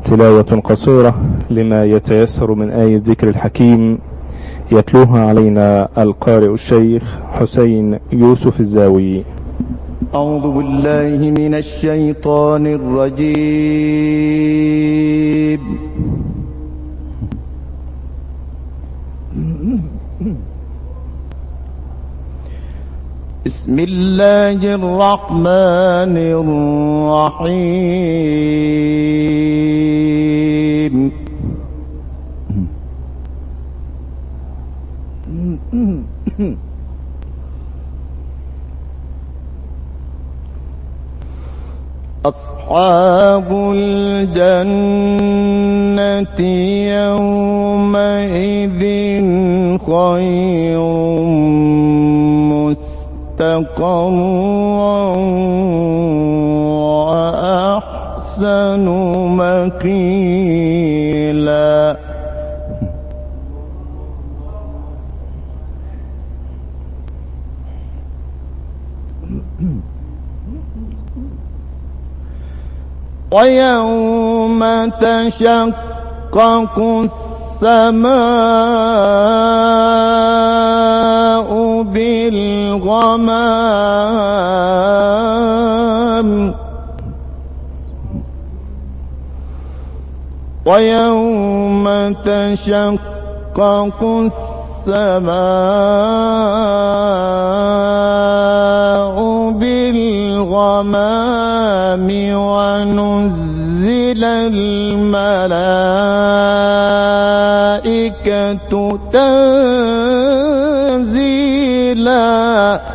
تلاوة قصيرة لما يتيسر من آية ذكر الحكيم يتلوها علينا القارئ الشيخ حسين يوسف الزاوي. أعوذ بالله من الشيطان الرجيم. بسم الله الرحمن الرحيم. أصحاب الجنة يومئذ خير مستقرا وأحسن مقيلا. ويوم تشقق السماء بالغمام ويوم تشقق السماء بالغمام ونزل الملائكة تنزيلا.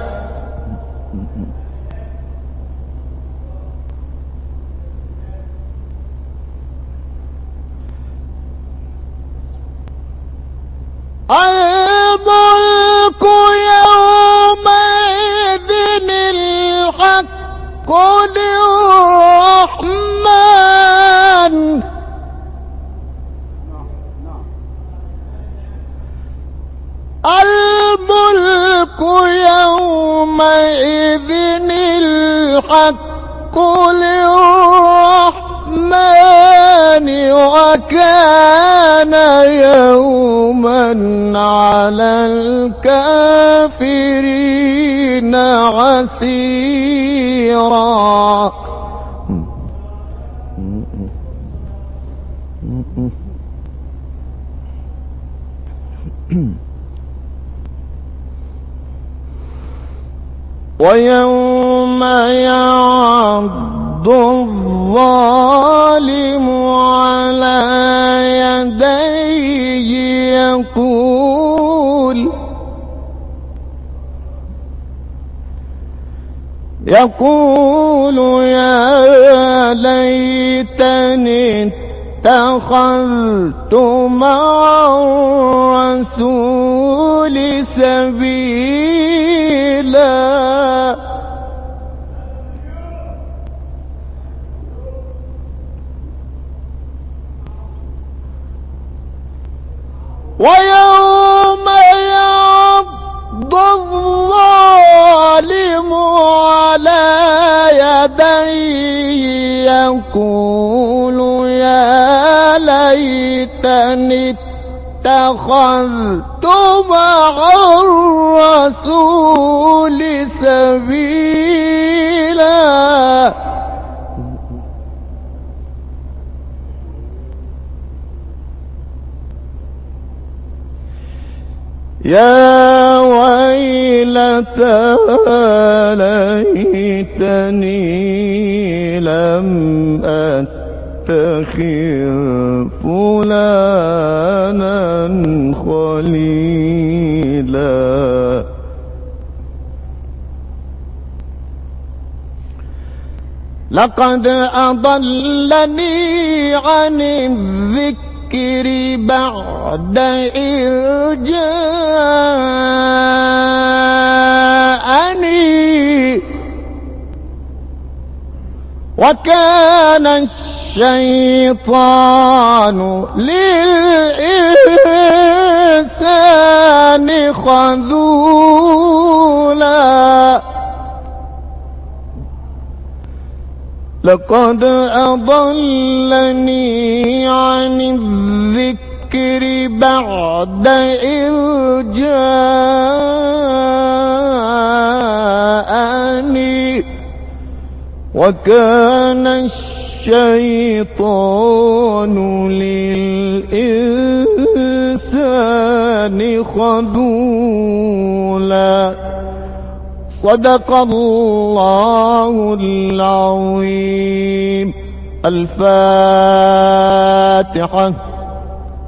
الملك يومئذ الحق للرحمن. الملك يومئذ الحق للرحمن وكان يوما على الكافرين عسيرا. ويوم يعض الظالم على يديه يقول يا ليتني اتخذت مع الرسول سبيلا. ويوم يعض الظالم على يديه يقول يا ليتني اتخذت مع الرسول سبيلا. يا ويلتى ليتني لم أتخذ فلانا خليلا. لقد أضلني عن الذكر بعد إذ جاءني وكان الشيطان للإنسان خذولا. لقد أضلني الذكر بعد إذ جاءني وكان الشيطان للإنسان خذولا. صدق الله العظيم. الفاتحة.